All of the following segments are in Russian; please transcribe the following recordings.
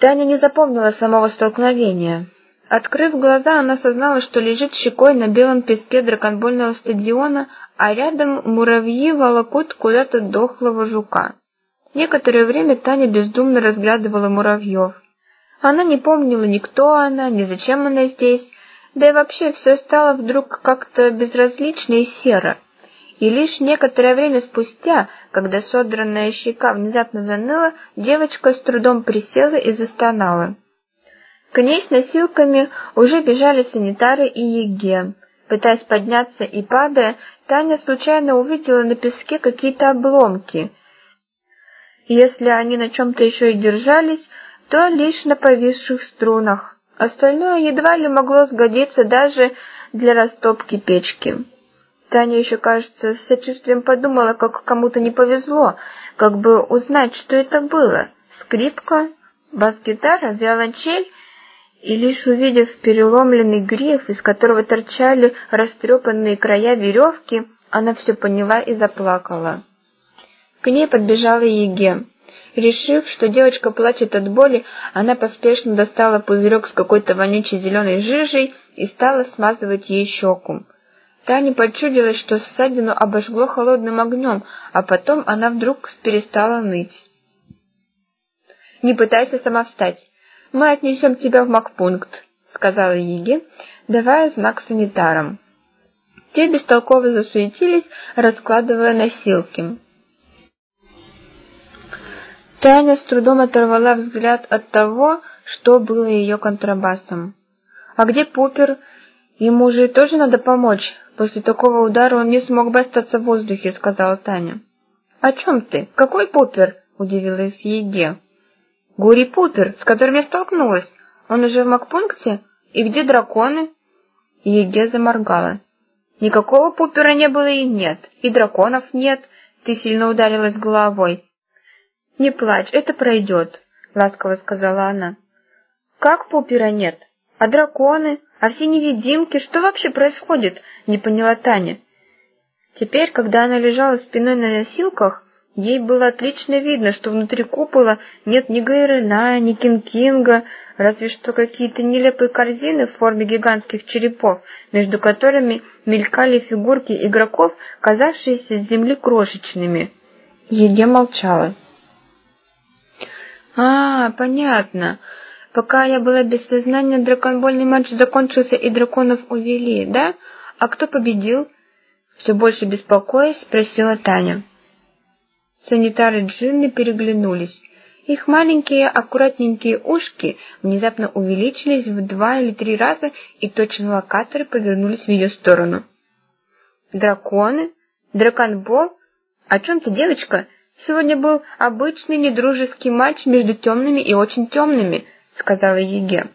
Таня не запомнила самого столкновения. Открыв глаза, она осознала, что лежит щекой на белом песке драконбольного стадиона, а рядом муравьи волокут куда-то дохлого жука. Некоторое время Таня бездумно разглядывала муравьев. Она не помнила ни кто она, ни зачем она здесь, да и вообще все стало вдруг как-то безразлично и серо. И лишь некоторое время спустя, когда содранная щека внезапно заныла, девочка с трудом присела и застонала. К ней с носилками уже бежали санитары и ЕГЭ. Пытаясь подняться и падая, Таня случайно увидела на песке какие-то обломки. Если они на чем-то еще и держались, то лишь на повисших струнах. Остальное едва ли могло сгодиться даже для растопки печки. Таня еще, кажется, с сочувствием подумала, как кому-то не повезло, как бы узнать, что это было. Скрипка, бас-гитара, виолончель, и лишь увидев переломленный гриф, из которого торчали растрепанные края веревки, она все поняла и заплакала. К ней подбежала ЕГЭ. Решив, что девочка плачет от боли, она поспешно достала пузырек с какой-то вонючей зеленой жижей и стала смазывать ей щеку. Тане почудилось, что ссадину обожгло холодным огнем, а потом она вдруг перестала ныть. «Не пытайся сама встать. Мы отнесем тебя в моргпункт», — сказала ЕГЭ, давая знак санитарам. Те бестолково засуетились, раскладывая носилки. Таня с трудом оторвала взгляд от того, что было ее контрабасом. «А где Пупер? Ему же тоже надо помочь. После такого удара он не смог бы остаться в воздухе», — сказала Таня. «О чем ты? Какой Пупер?» — удивилась ЕГЭ. «Гури Пупер, с которым я столкнулась. Он уже в моргпункте? И где драконы?» ЕГЭ заморгала. «Никакого Пупера не было и нет, и драконов нет. Ты сильно ударилась головой». «Не плачь, это пройдет», — ласково сказала она. «Как Пупера нет? А драконы? А все невидимки? Что вообще происходит?» — не поняла Таня. Теперь, когда она лежала спиной на носилках, ей было отлично видно, что внутри купола нет ни Гайрена, ни Кинг-Кинга, разве что какие-то нелепые корзины в форме гигантских черепов, между которыми мелькали фигурки игроков, казавшиеся с земли крошечными. ЕГЭ молчала. Понятно. Пока я была без сознания, драконбольный матч закончился и драконов увели, да? А кто победил?» Все больше беспокоясь, спросила Таня. Санитары Джинны переглянулись. Их маленькие аккуратненькие ушки внезапно увеличились в 2 или 3 раза, и точно локаторы повернулись в ее сторону. «Драконы? Драконбол? О чем ты, девочка? Сегодня был обычный недружеский матч между темными и очень темными», — сказала ЕГЭ.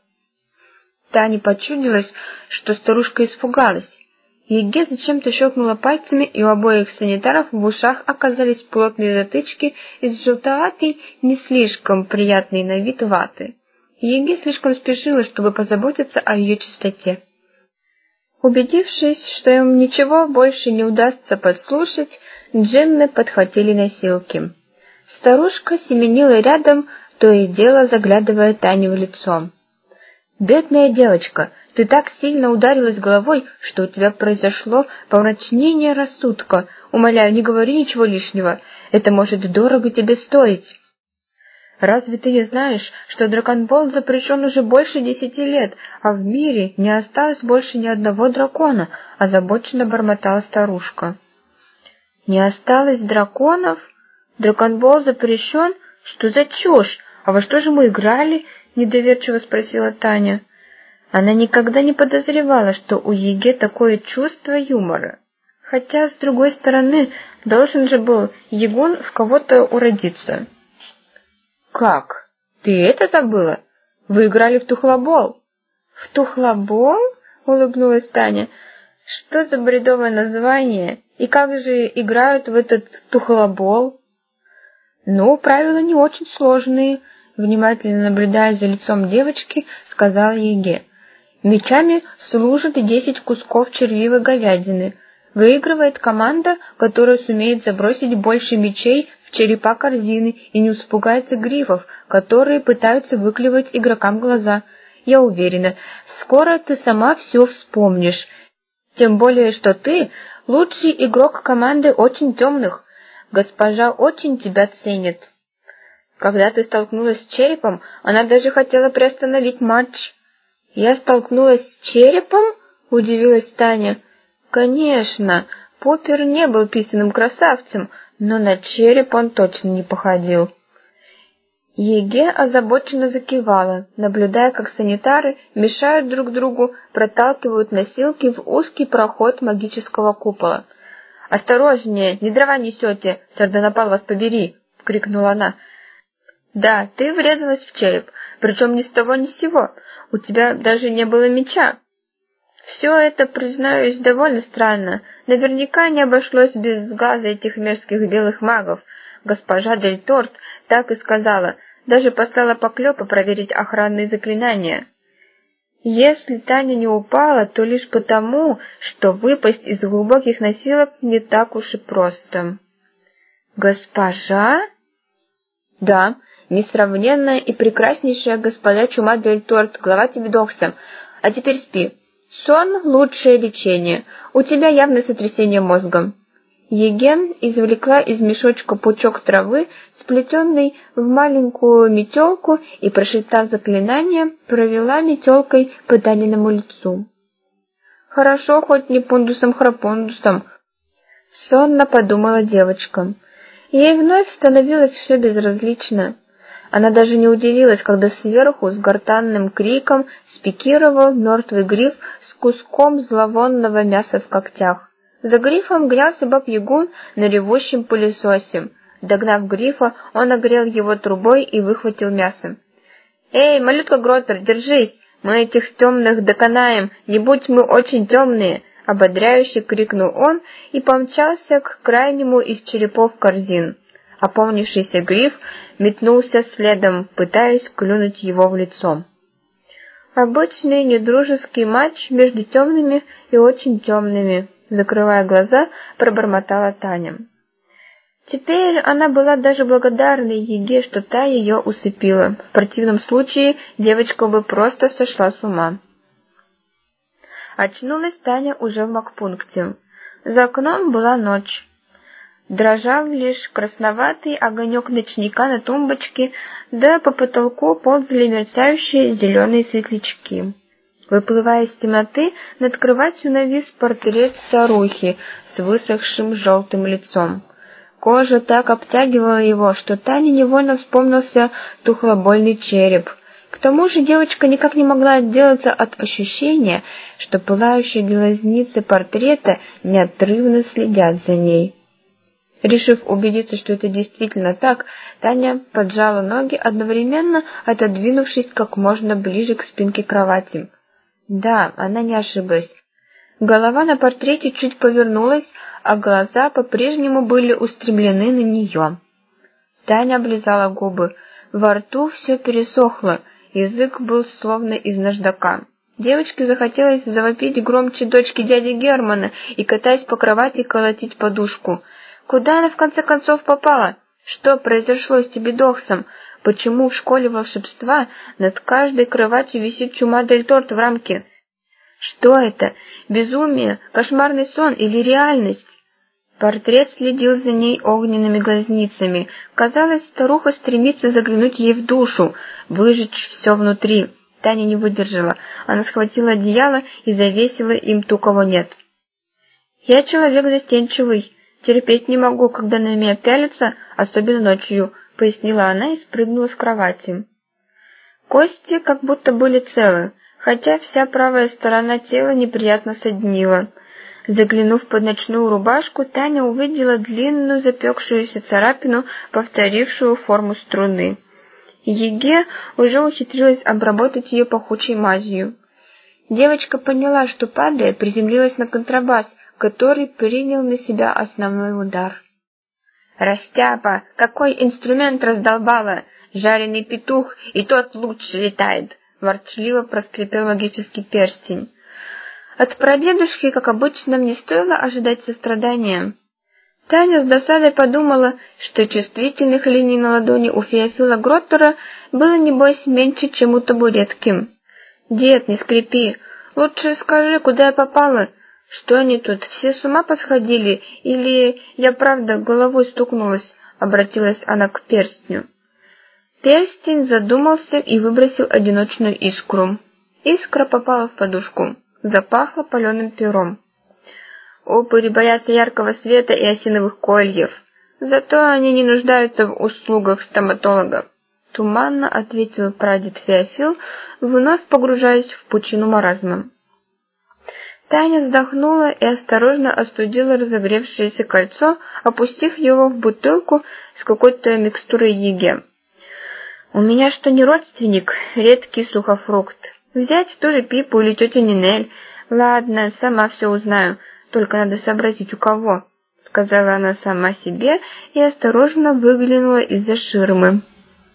Тане почудилось, что старушка испугалась. ЕГЭ зачем-то щелкнула пальцами, и у обоих санитаров в ушах оказались плотные затычки из желтоватой, не слишком приятной на вид ваты. ЕГЭ слишком спешила, чтобы позаботиться о ее чистоте. Убедившись, что им ничего больше не удастся подслушать, Джинны подхватили носилки. Старушка семенила рядом, то и дело заглядывая Тане в лицо. «Бедная девочка, ты так сильно ударилась головой, что у тебя произошло помрачнение рассудка. Умоляю, не говори ничего лишнего, это может дорого тебе стоить». «Разве ты не знаешь, что драконбол запрещен уже больше 10 лет, а в мире не осталось больше ни одного дракона?» — озабоченно бормотала старушка. «Не осталось драконов? Драконбол запрещен? Что за чушь? А во что же мы играли?» — недоверчиво спросила Таня. Она никогда не подозревала, что у ЕГЭ такое чувство юмора. Хотя, с другой стороны, должен же был Егун в кого-то уродиться. «Как? Ты это забыла? Вы играли в тухлобол?» «В тухлобол?» — улыбнулась Таня. «Что за бредовое название? И как же играют в этот тухлобол?» «Ну, правила не очень сложные», — внимательно наблюдая за лицом девочки, сказал ЕГЭ. «Мячами служат 10 кусков червивой говядины. Выигрывает команда, которая сумеет забросить больше мячей в черепа корзины и не испугается грифов, которые пытаются выклевать игрокам глаза. Я уверена, скоро ты сама все вспомнишь. Тем более, что ты лучший игрок команды очень темных. Госпожа очень тебя ценит. Когда ты столкнулась с черепом, она даже хотела приостановить матч. Я столкнулась с черепом? Удивилась Таня. Конечно, Поппер не был писаным красавцем, но на череп он точно не походил. Еге озабоченно закивала, наблюдая, как санитары мешают друг другу, проталкивают носилки в узкий проход магического купола. «Осторожнее, не дрова несете, сардонапал вас побери!» — крикнула она. «Да, ты врезалась в череп, причем ни с того ни с сего. У тебя даже не было меча». «Все это, признаюсь, довольно странно. Наверняка не обошлось без газа этих мерзких белых магов. Госпожа Дель Торт так и сказала, даже послала Поклёпа проверить охранные заклинания. Если Таня не упала, то лишь потому, что выпасть из глубоких носилок не так уж и просто». «Госпожа?» «Да, несравненная и прекраснейшая госпожа Чума Дель Торт, глава Тебедокса. А теперь спи. Сон — лучшее лечение. У тебя явное сотрясение мозга». Еге извлекла из мешочка пучок травы, сплетенный в маленькую метелку, и, прошептав заклинание, провела метелкой по Таниному лицу. «Хорошо, хоть не пундусом-храпундусом», — сонно подумала девочка. Ей вновь становилось все безразлично. Она даже не удивилась, когда сверху с гортанным криком спикировал мертвый гриф с куском зловонного мяса в когтях. За грифом грелся баб-ягун на ревущем пылесосе. Догнав грифа, он огрел его трубой и выхватил мясо. «Эй, малютка Гротер, держись! Мы этих темных доконаем, не будь мы очень темные!» — ободряюще крикнул он и помчался к крайнему из черепов корзин. Опомнившийся гриф метнулся следом, пытаясь клюнуть его в лицо. «Обычный недружеский матч между темными и очень темными», — закрывая глаза, пробормотала Таня. Теперь она была даже благодарна Еге, что та ее усыпила. В противном случае девочка бы просто сошла с ума. Очнулась Таня уже в магпункте. За окном была ночь. Дрожал лишь красноватый огонек ночника на тумбочке, да по потолку ползали мерцающие зеленые светлячки. Выплывая из темноты, над кроватью навис портрет старухи с высохшим желтым лицом. Кожа так обтягивала его, что Тане невольно вспомнился тухлобольный череп. К тому же девочка никак не могла отделаться от ощущения, что пылающие глазницы портрета неотрывно следят за ней. Решив убедиться, что это действительно так, Таня поджала ноги, одновременно отодвинувшись как можно ближе к спинке кровати. Да, она не ошиблась. Голова на портрете чуть повернулась, а глаза по-прежнему были устремлены на нее. Таня облизала губы. Во рту все пересохло, язык был словно из наждака. Девочке захотелось завопить громче дочки дяди Германа и, катаясь по кровати, колотить подушку. Куда она в конце концов попала? Что произошло с Тебедоксом? Почему в школе волшебства над каждой кроватью висит Чума Дель Торт в рамке? Что это? Безумие, кошмарный сон или реальность? Портрет следил за ней огненными глазницами. Казалось, старуха стремится заглянуть ей в душу, выжечь все внутри. Таня не выдержала. Она схватила одеяло и завесила им ту, кого нет. «Я человек застенчивый. Терпеть не могу, когда на меня пялятся, особенно ночью», — пояснила она и спрыгнула с кровати. Кости как будто были целы, хотя вся правая сторона тела неприятно соднила. Заглянув под ночную рубашку, Таня увидела длинную запекшуюся царапину, повторившую форму струны. Еге уже ухитрилась обработать ее пахучей мазью. Девочка поняла, что, падая, приземлилась на контрабас, который принял на себя основной удар. «Растяпа! Какой инструмент раздолбала! Жареный петух, и тот лучше летает!» — ворчливо проскрипел магический перстень. От прадедушки, как обычно, мне стоило ожидать сострадания. Таня с досадой подумала, что чувствительных линий на ладони у Феофила Гроттера было, небось, меньше, чем у табуретки. «Дед, не скрипи. Лучше скажи, куда я попала? Что они тут, все с ума посходили? Или я правда головой стукнулась?» — обратилась она к перстню. Перстень задумался и выбросил одиночную искру. Искра попала в подушку. Запахло паленым пером. Упыри боятся яркого света и осиновых кольев. Зато они не нуждаются в услугах стоматолога. Туманно ответил прадед Феофил, вновь погружаясь в пучину маразма. Таня вздохнула и осторожно остудила разогревшееся кольцо, опустив его в бутылку с какой-то микстурой еге. «У меня что, не родственник? Редкий сухофрукт. Взять ту же Пипу или тетю Нинель? Ладно, сама все узнаю, только надо сообразить, у кого», — сказала она сама себе и осторожно выглянула из-за ширмы.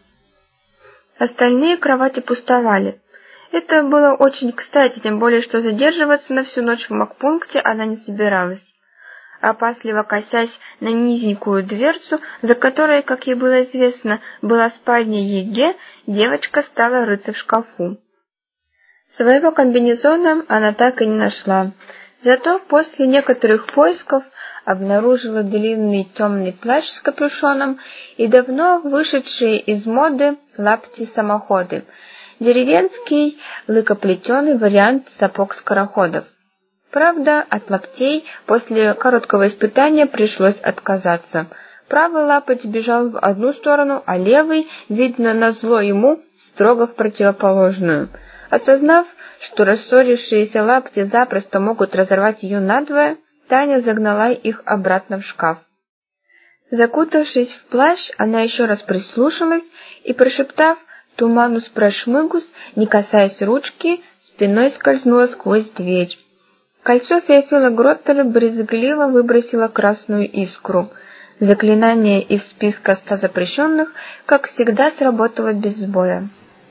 Остальные кровати пустовали. Это было очень кстати, тем более, что задерживаться на всю ночь в моргпункте она не собиралась. Опасливо косясь на низенькую дверцу, за которой, как ей было известно, была спальня Еге, девочка стала рыться в шкафу. Своего комбинезона она так и не нашла. Зато после некоторых поисков обнаружила длинный темный плащ с капюшоном и давно вышедшие из моды лапти-самоходы, деревенский лыкоплетеный вариант сапог-скороходов. Правда, от лаптей после короткого испытания пришлось отказаться. Правый лапоть бежал в одну сторону, а левый, видно назло ему, строго в противоположную. Осознав, что рассорившиеся лапти запросто могут разорвать ее надвое, Таня загнала их обратно в шкаф. Закутавшись в плащ, она еще раз прислушалась и, прошептав «Туманус прошмыгус», не касаясь ручки, спиной скользнула сквозь дверь. Кольцо Феофила Гроттера брезгливо выбросило красную искру. Заклинание из списка 100 запрещенных, как всегда, сработало без сбоя.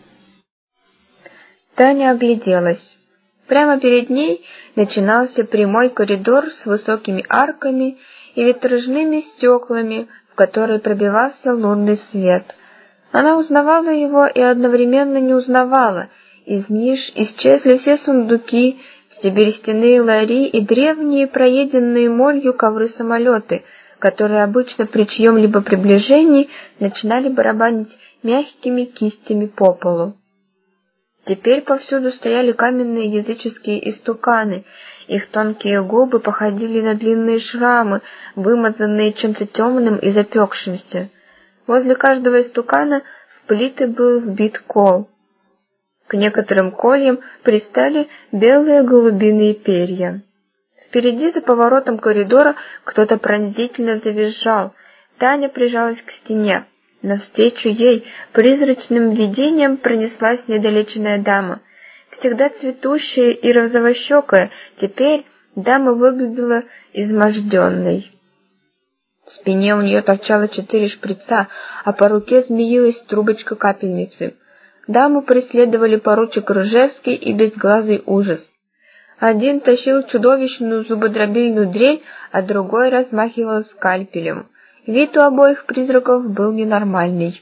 Таня огляделась. Прямо перед ней начинался прямой коридор с высокими арками и витражными стеклами, в которые пробивался лунный свет. Она узнавала его и одновременно не узнавала. Из ниш исчезли все сундуки, все берестяные лари и древние проеденные молью ковры-самолеты, которые обычно при чьем-либо приближении начинали барабанить мягкими кистями по полу. Теперь повсюду стояли каменные языческие истуканы, их тонкие губы походили на длинные шрамы, вымазанные чем-то темным и запекшимся. Возле каждого истукана в плиты был вбит кол. К некоторым кольям пристали белые голубиные перья. Впереди, за поворотом коридора, кто-то пронзительно завизжал. Таня прижалась к стене. Навстречу ей призрачным видением пронеслась недолеченная дама. Всегда цветущая и розовощекая, теперь дама выглядела изможденной. В спине у нее торчало 4 шприца, а по руке змеилась трубочка капельницы. Даму преследовали поручик Ржевский и безглазый ужас. Один тащил чудовищную зубодробильную дрель, а другой размахивал скальпелем. Вид у обоих призраков был ненормальный.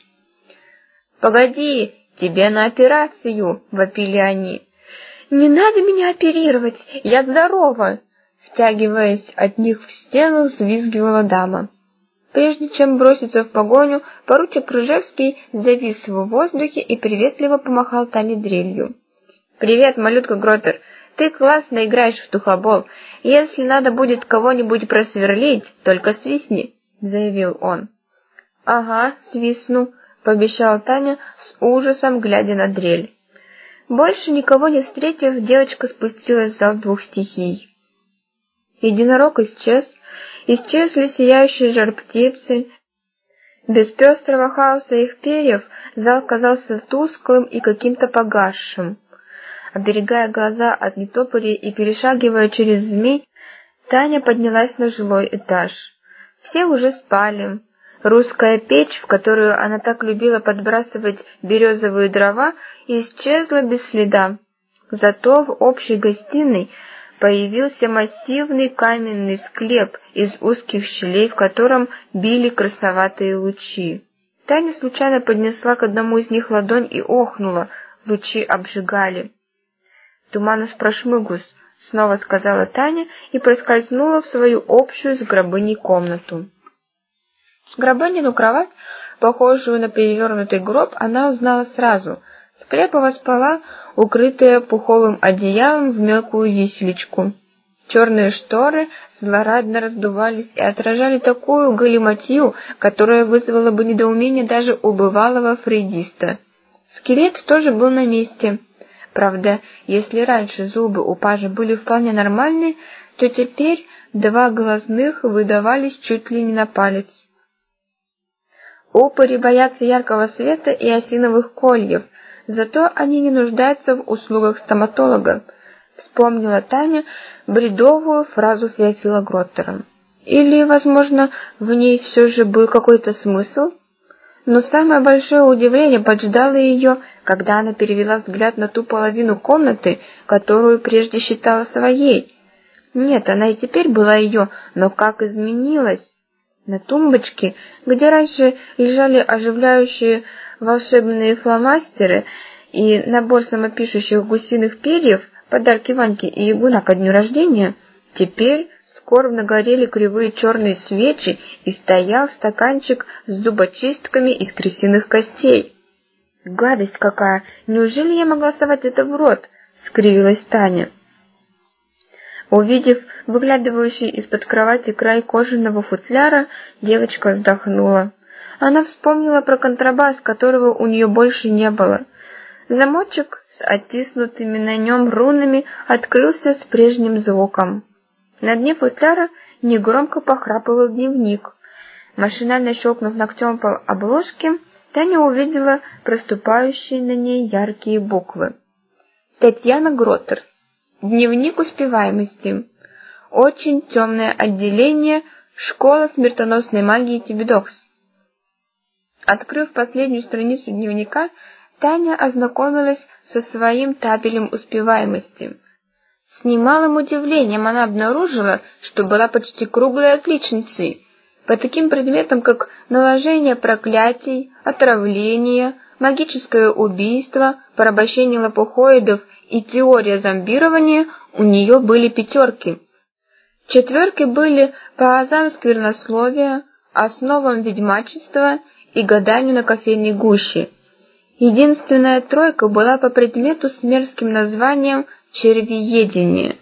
«Погоди, тебе на операцию!» — вопили они. «Не надо меня оперировать, я здорова!» Втягиваясь от них в стену, взвизгивала дама. Прежде чем броситься в погоню, поручик Ржевский завис в воздухе и приветливо помахал Тане дрелью. «Привет, малютка Гроттер, ты классно играешь в тухлобол. Если надо будет кого-нибудь просверлить, только свистни», — заявил он. «Ага, свистну», — пообещала Таня с ужасом, глядя на дрель. Больше никого не встретив, девочка спустилась в зал двух стихий. Единорог исчез, исчезли сияющие жар-птицы. Без пестрого хаоса их перьев зал казался тусклым и каким-то погасшим. Оберегая глаза от нетопырей и перешагивая через змей, Таня поднялась на жилой этаж. Все уже спали. Русская печь, в которую она так любила подбрасывать березовые дрова, исчезла без следа. Зато в общей гостиной появился массивный каменный склеп из узких щелей, в котором били красноватые лучи. Таня случайно поднесла к одному из них ладонь и охнула, лучи обжигали. «Туманус прошмыгус», — снова сказала Таня и проскользнула в свою общую с Грабыней комнату. Грабынину кровать, похожую на перевернутый гроб, она узнала сразу. Склепова спала, укрытая пуховым одеялом в мелкую виселичку. Черные шторы злорадно раздувались и отражали такую галиматью, которая вызвала бы недоумение даже у бывалого фрейдиста. Скелет тоже был на месте. Правда, если раньше зубы у пажа были вполне нормальные, то теперь два глазных выдавались чуть ли не на палец. Упыри боятся яркого света и осиновых кольев, зато они не нуждаются в услугах стоматолога, вспомнила Таня бредовую фразу Феофила Гроттера. Или, возможно, в ней все же был какой-то смысл? Но самое большое удивление поджидало ее, когда она перевела взгляд на ту половину комнаты, которую прежде считала своей. Нет, она и теперь была ее, но как изменилась! На тумбочке, где раньше лежали оживляющие волшебные фломастеры и набор самопишущих гусиных перьев, подарки Ваньке и Ягуна ко дню рождения, теперь скорбно горели кривые черные свечи и стоял стаканчик с зубочистками из крысиных костей. «Гадость какая! Неужели я могла совать это в рот?» — скривилась Таня. Увидев выглядывающий из-под кровати край кожаного футляра, девочка вздохнула. Она вспомнила про контрабас, которого у нее больше не было. Замочек с оттиснутыми на нем рунами открылся с прежним звуком. На дне футляра негромко похрапывал дневник. Машинально щелкнув ногтем по обложке, Таня увидела проступающие на ней яркие буквы. Татьяна Гроттер. Дневник успеваемости. Очень темное отделение. Школа смертоносной магии Тибидокс. Открыв последнюю страницу дневника, Таня ознакомилась со своим табелем успеваемости. С немалым удивлением она обнаружила, что была почти круглой отличницей. По таким предметам, как наложение проклятий, отравление, магическое убийство, порабощение лопухоидов и теория зомбирования, у нее были 5. 4 были по азам сквернословия, основам ведьмачества и гаданию на кофейной гуще. Единственная 3 была по предмету с мерзким названием «червеедение».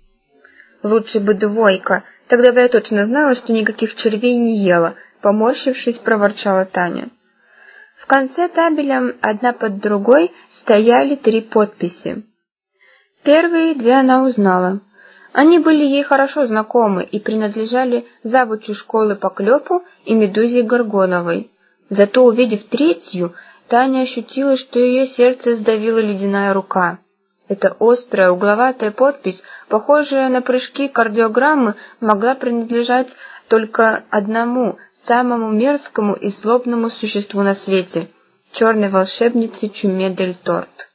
Лучше бы 2, тогда бы я точно знала, что никаких червей не ела, поморщившись, проворчала Таня. В конце табеля одна под другой стояли 3 подписи. Первые 2 она узнала. Они были ей хорошо знакомы и принадлежали завучу школы Поклепу и Медузе Горгоновой. Зато, увидев 3, Таня ощутила, что ее сердце сдавила ледяная рука. Эта острая, угловатая подпись, похожая на прыжки кардиограммы, могла принадлежать только одному, самому мерзкому и злобному существу на свете — черной волшебнице Чуме дель Торт.